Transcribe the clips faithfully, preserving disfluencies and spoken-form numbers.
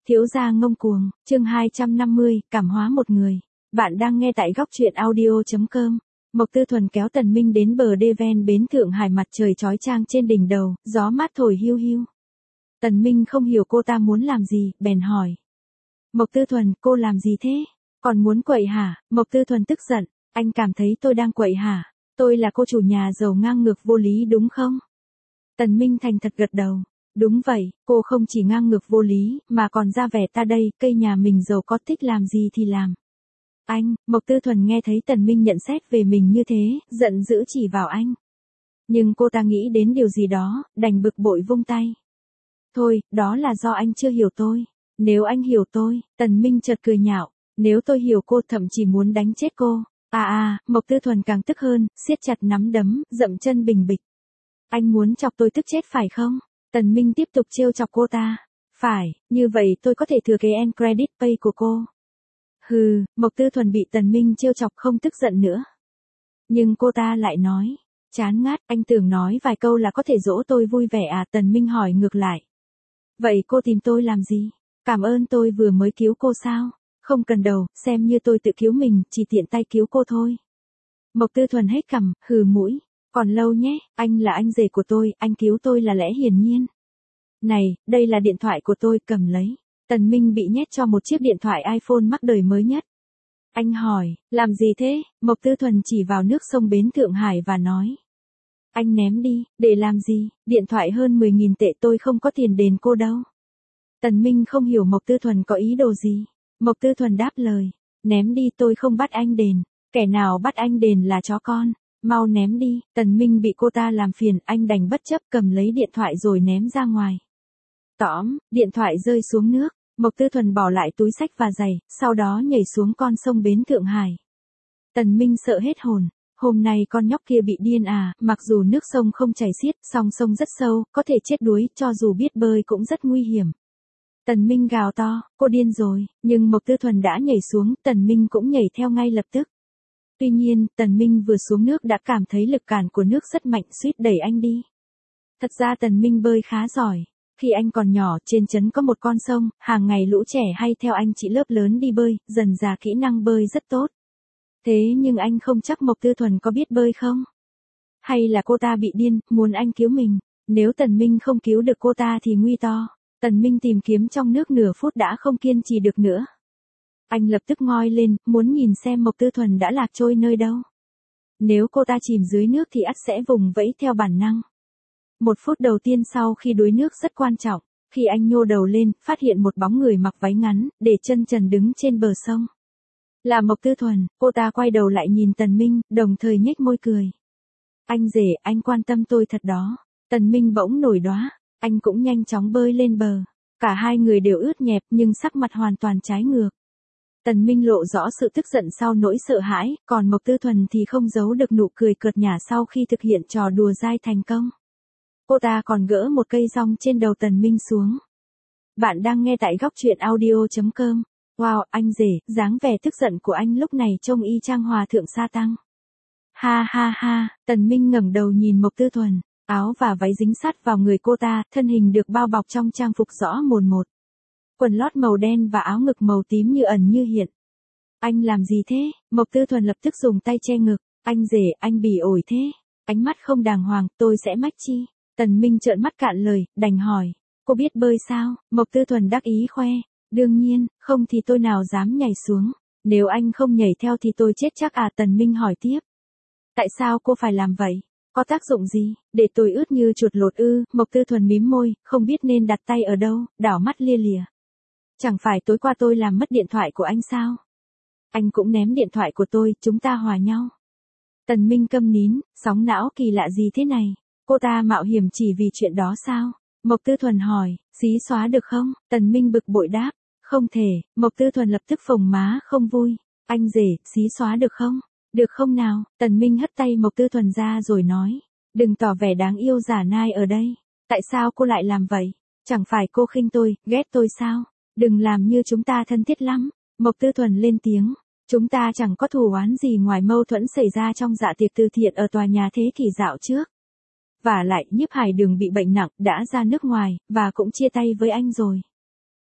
Thiếu gia ngông cuồng, chương hai trăm năm mươi, cảm hóa một người. Bạn đang nghe tại góc truyện audio chấm com. Mộc Tư Thuần kéo Tần Minh đến bờ đê ven bến Thượng Hải, mặt trời chói chang trên đỉnh đầu, gió mát thổi hiu hiu. Tần Minh không hiểu cô ta muốn làm gì, bèn hỏi. Mộc Tư Thuần, cô làm gì thế? Còn muốn quậy hả? Mộc Tư Thuần tức giận, anh cảm thấy tôi đang quậy hả? Tôi là cô chủ nhà giàu ngang ngược vô lý đúng không? Tần Minh thành thật gật đầu. Đúng vậy, cô không chỉ ngang ngược vô lý, mà còn ra vẻ ta đây, cây nhà mình giàu có thích làm gì thì làm. Anh, Mộc Tư Thuần nghe thấy Tần Minh nhận xét về mình như thế, giận dữ chỉ vào anh. Nhưng cô ta nghĩ đến điều gì đó, đành bực bội vung tay. Thôi, đó là do anh chưa hiểu tôi. Nếu anh hiểu tôi, Tần Minh chợt cười nhạo, nếu tôi hiểu cô thậm chí muốn đánh chết cô. À à, Mộc Tư Thuần càng tức hơn, siết chặt nắm đấm, dậm chân bình bịch. Anh muốn chọc tôi tức chết phải không? Tần Minh tiếp tục trêu chọc cô ta. Phải, như vậy tôi có thể thừa kế end credit pay của cô. Hừ, Mộc Tư Thuần bị Tần Minh trêu chọc không tức giận nữa. Nhưng cô ta lại nói, chán ngát, anh tưởng nói vài câu là có thể dỗ tôi vui vẻ à? Tần Minh hỏi ngược lại. Vậy cô tìm tôi làm gì? Cảm ơn tôi vừa mới cứu cô sao? Không cần đâu, xem như tôi tự cứu mình, chỉ tiện tay cứu cô thôi. Mộc Tư Thuần hết cằm, hừ mũi. Còn lâu nhé, anh là anh rể của tôi, anh cứu tôi là lẽ hiển nhiên. Này, đây là điện thoại của tôi, cầm lấy. Tần Minh bị nhét cho một chiếc điện thoại iPhone mắc đời mới nhất. Anh hỏi, làm gì thế? Mộc Tư Thuần chỉ vào nước sông bến Thượng Hải và nói. Anh ném đi, để làm gì? Điện thoại hơn mười nghìn tệ, tôi không có tiền đền cô đâu. Tần Minh không hiểu Mộc Tư Thuần có ý đồ gì. Mộc Tư Thuần đáp lời, ném đi, tôi không bắt anh đền. Kẻ nào bắt anh đền là chó con. Mau ném đi. Tần Minh bị cô ta làm phiền, anh đành bất chấp cầm lấy điện thoại rồi ném ra ngoài. Tóm, điện thoại rơi xuống nước. Mộc Tư Thuần bỏ lại túi xách và giày, sau đó nhảy xuống con sông bến Thượng Hải. Tần Minh sợ hết hồn. Hôm nay con nhóc kia bị điên à? Mặc dù nước sông không chảy xiết, song sông rất sâu, có thể chết đuối, cho dù biết bơi cũng rất nguy hiểm. Tần Minh gào to, cô điên rồi, nhưng Mộc Tư Thuần đã nhảy xuống, Tần Minh cũng nhảy theo ngay lập tức. Tuy nhiên, Tần Minh vừa xuống nước đã cảm thấy lực cản của nước rất mạnh, suýt đẩy anh đi. Thật ra Tần Minh bơi khá giỏi. Khi anh còn nhỏ, trên trấn có một con sông, hàng ngày lũ trẻ hay theo anh chị lớp lớn đi bơi, dần dà kỹ năng bơi rất tốt. Thế nhưng anh không chắc Mộc Tư Thuần có biết bơi không? Hay là cô ta bị điên, muốn anh cứu mình? Nếu Tần Minh không cứu được cô ta thì nguy to. Tần Minh tìm kiếm trong nước nửa phút đã không kiên trì được nữa. Anh lập tức ngoi lên, muốn nhìn xem Mộc Tư Thuần đã lạc trôi nơi đâu. Nếu cô ta chìm dưới nước thì ắt sẽ vùng vẫy theo bản năng. Một phút đầu tiên sau khi đuối nước rất quan trọng. Khi anh nhô đầu lên, phát hiện một bóng người mặc váy ngắn, để chân trần đứng trên bờ sông. Là Mộc Tư Thuần, cô ta quay đầu lại nhìn Tần Minh, đồng thời nhếch môi cười. Anh rể, anh quan tâm tôi thật đó. Tần Minh bỗng nổi đoá, anh cũng nhanh chóng bơi lên bờ. Cả hai người đều ướt nhẹp nhưng sắc mặt hoàn toàn trái ngược. Tần Minh lộ rõ sự tức giận sau nỗi sợ hãi, còn Mộc Tư Thuần thì không giấu được nụ cười cợt nhả sau khi thực hiện trò đùa dai thành công. Cô ta còn gỡ một cây rong trên đầu Tần Minh xuống. Bạn đang nghe tại góc truyện audio chấm com. Wow, anh rể, dáng vẻ tức giận của anh lúc này trông y chang hòa thượng sa tăng. Ha ha ha, Tần Minh ngẩng đầu nhìn Mộc Tư Thuần, áo và váy dính sát vào người cô ta, thân hình được bao bọc trong trang phục rõ mồn một. Quần lót màu đen và áo ngực màu tím như ẩn như hiện. Anh làm gì thế? Mộc Tư Thuần lập tức dùng tay che ngực. Anh rể, anh bỉ ổi thế. Ánh mắt không đàng hoàng, tôi sẽ mách chi. Tần Minh trợn mắt cạn lời, đành hỏi. Cô biết bơi sao? Mộc Tư Thuần đắc ý khoe. Đương nhiên, không thì tôi nào dám nhảy xuống. Nếu anh không nhảy theo thì tôi chết chắc à? Tần Minh hỏi tiếp. Tại sao cô phải làm vậy? Có tác dụng gì? Để tôi ướt như chuột lột ư? Mộc Tư Thuần mím môi, không biết nên đặt tay ở đâu, đảo mắt lia lịa. Chẳng phải tối qua tôi làm mất điện thoại của anh sao? Anh cũng ném điện thoại của tôi, chúng ta hòa nhau. Tần Minh câm nín, sóng não kỳ lạ gì thế này? Cô ta mạo hiểm chỉ vì chuyện đó sao? Mộc Tư Thuần hỏi, xí xóa được không? Tần Minh bực bội đáp, không thể. Mộc Tư Thuần lập tức phồng má không vui. Anh rể, xí xóa được không? Được không nào? Tần Minh hất tay Mộc Tư Thuần ra rồi nói, đừng tỏ vẻ đáng yêu giả nai ở đây. Tại sao cô lại làm vậy? Chẳng phải cô khinh tôi, ghét tôi sao? Đừng làm như chúng ta thân thiết lắm. Mộc Tư Thuần lên tiếng, chúng ta chẳng có thù oán gì ngoài mâu thuẫn xảy ra trong dạ tiệc từ thiện ở tòa nhà thế kỷ dạo trước. Và lại, Nhiếp Hải Đường bị bệnh nặng, đã ra nước ngoài, và cũng chia tay với anh rồi.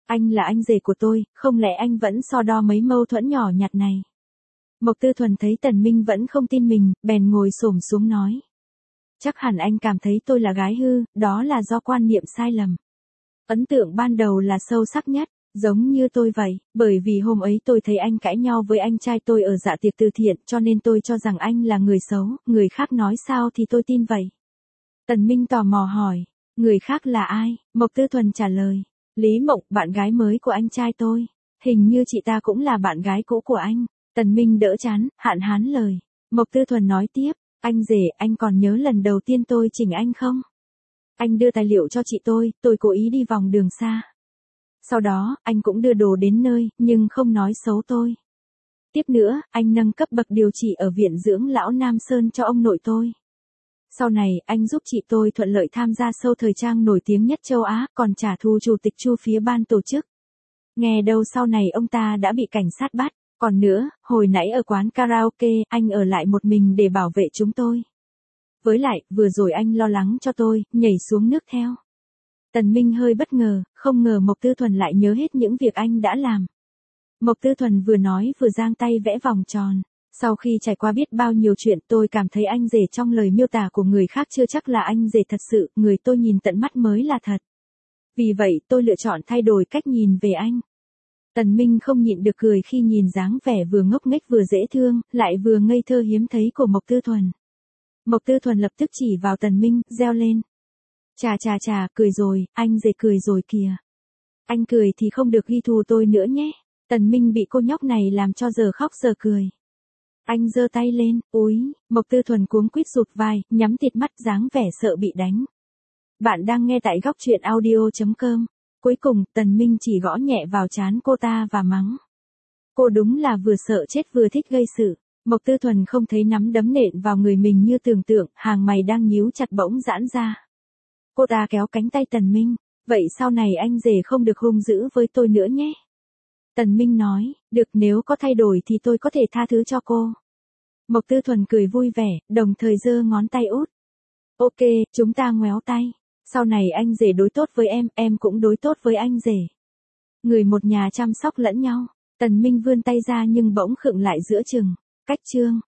Anh là anh rể của tôi, không lẽ anh vẫn so đo mấy mâu thuẫn nhỏ nhặt này? Mộc Tư Thuần thấy Tần Minh vẫn không tin mình, bèn ngồi xổm xuống nói. Chắc hẳn anh cảm thấy tôi là gái hư, đó là do quan niệm sai lầm. Ấn tượng ban đầu là sâu sắc nhất, giống như tôi vậy, bởi vì hôm ấy tôi thấy anh cãi nhau với anh trai tôi ở dạ tiệc từ thiện cho nên tôi cho rằng anh là người xấu, người khác nói sao thì tôi tin vậy. Tần Minh tò mò hỏi, người khác là ai? Mộc Tư Thuần trả lời, Lý Mộng, bạn gái mới của anh trai tôi. Hình như chị ta cũng là bạn gái cũ của anh. Tần Minh đỡ chán, hạn hán lời. Mộc Tư Thuần nói tiếp, anh rể, anh còn nhớ lần đầu tiên tôi chỉnh anh không? Anh đưa tài liệu cho chị tôi, tôi cố ý đi vòng đường xa. Sau đó, anh cũng đưa đồ đến nơi, nhưng không nói xấu tôi. Tiếp nữa, anh nâng cấp bậc điều trị ở viện dưỡng lão Nam Sơn cho ông nội tôi. Sau này, anh giúp chị tôi thuận lợi tham gia show thời trang nổi tiếng nhất châu Á, còn trả thù chủ tịch Chu phía ban tổ chức. Nghe đâu sau này ông ta đã bị cảnh sát bắt. Còn nữa, hồi nãy ở quán karaoke, anh ở lại một mình để bảo vệ chúng tôi. Với lại, vừa rồi anh lo lắng cho tôi, nhảy xuống nước theo. Tần Minh hơi bất ngờ, không ngờ Mộc Tư Thuần lại nhớ hết những việc anh đã làm. Mộc Tư Thuần vừa nói vừa giang tay vẽ vòng tròn. Sau khi trải qua biết bao nhiêu chuyện, tôi cảm thấy anh rể trong lời miêu tả của người khác chưa chắc là anh rể thật sự, người tôi nhìn tận mắt mới là thật. Vì vậy, tôi lựa chọn thay đổi cách nhìn về anh. Tần Minh không nhịn được cười khi nhìn dáng vẻ vừa ngốc nghếch vừa dễ thương, lại vừa ngây thơ hiếm thấy của Mộc Tư Thuần. Mộc Tư Thuần lập tức chỉ vào Tần Minh, reo lên. Chà chà chà, cười rồi, anh rể cười rồi kìa. Anh cười thì không được ghi thù tôi nữa nhé. Tần Minh bị cô nhóc này làm cho giờ khóc giờ cười. Anh giơ tay lên, úi, Mộc Tư Thuần cuống quýt rụt vai, nhắm tịt mắt dáng vẻ sợ bị đánh. Bạn đang nghe tại góc truyện audio chấm com. Cuối cùng, Tần Minh chỉ gõ nhẹ vào trán cô ta và mắng. Cô đúng là vừa sợ chết vừa thích gây sự. Mộc Tư Thuần không thấy nắm đấm nện vào người mình như tưởng tượng, hàng mày đang nhíu chặt bỗng giãn ra. Cô ta kéo cánh tay Tần Minh. Vậy sau này anh rể không được hung dữ với tôi nữa nhé. Tần Minh nói, được, nếu có thay đổi thì tôi có thể tha thứ cho cô. Mộc Tư Thuần cười vui vẻ, đồng thời giơ ngón tay út. Ok, chúng ta ngoéo tay. Sau này anh rể đối tốt với em, em cũng đối tốt với anh rể. Người một nhà chăm sóc lẫn nhau. Tần Minh vươn tay ra nhưng bỗng khựng lại giữa chừng. Cách chương.